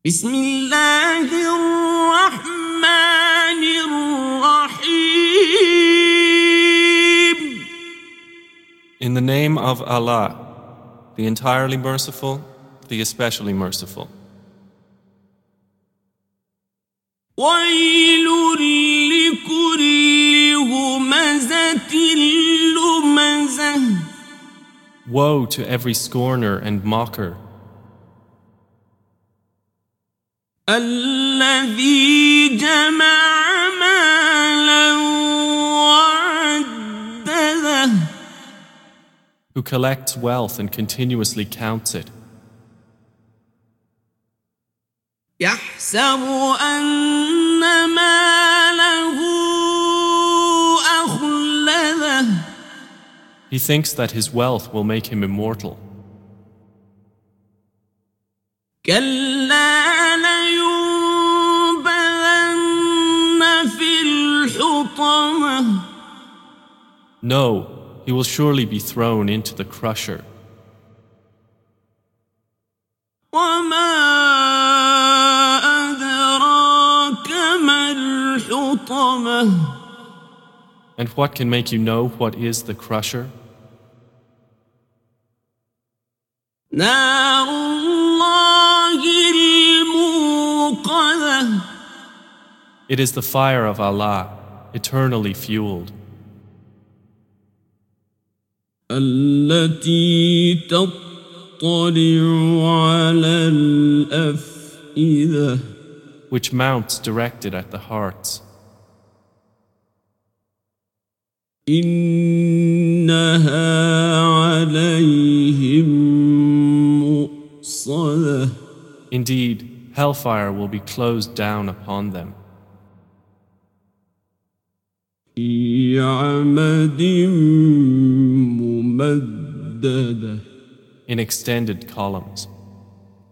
بسم الله الرحمن الرحيم. In the name of Allah, the entirely merciful, the especially merciful. ويل لكل همزة لمزة. Woe to every scorner and mocker, الذي جمع مالا وعدده. who collects wealth and continuously counts it, يحسب أن ماله أخلده. he thinks that his wealth will make him immortal. كلا لينبذن في الحطمة. No, he will surely be thrown into the crusher. وما أدراك ما الحطمة. And what can make you know what is the crusher? نار الله الموقدة. It is the fire of Allah, eternally fueled, التي تطلع على الأفئدة. which mounts directed at the hearts. إنها عليهم مؤصدة. Indeed, hellfire will be closed down upon them في عمد ممددة. in extended columns.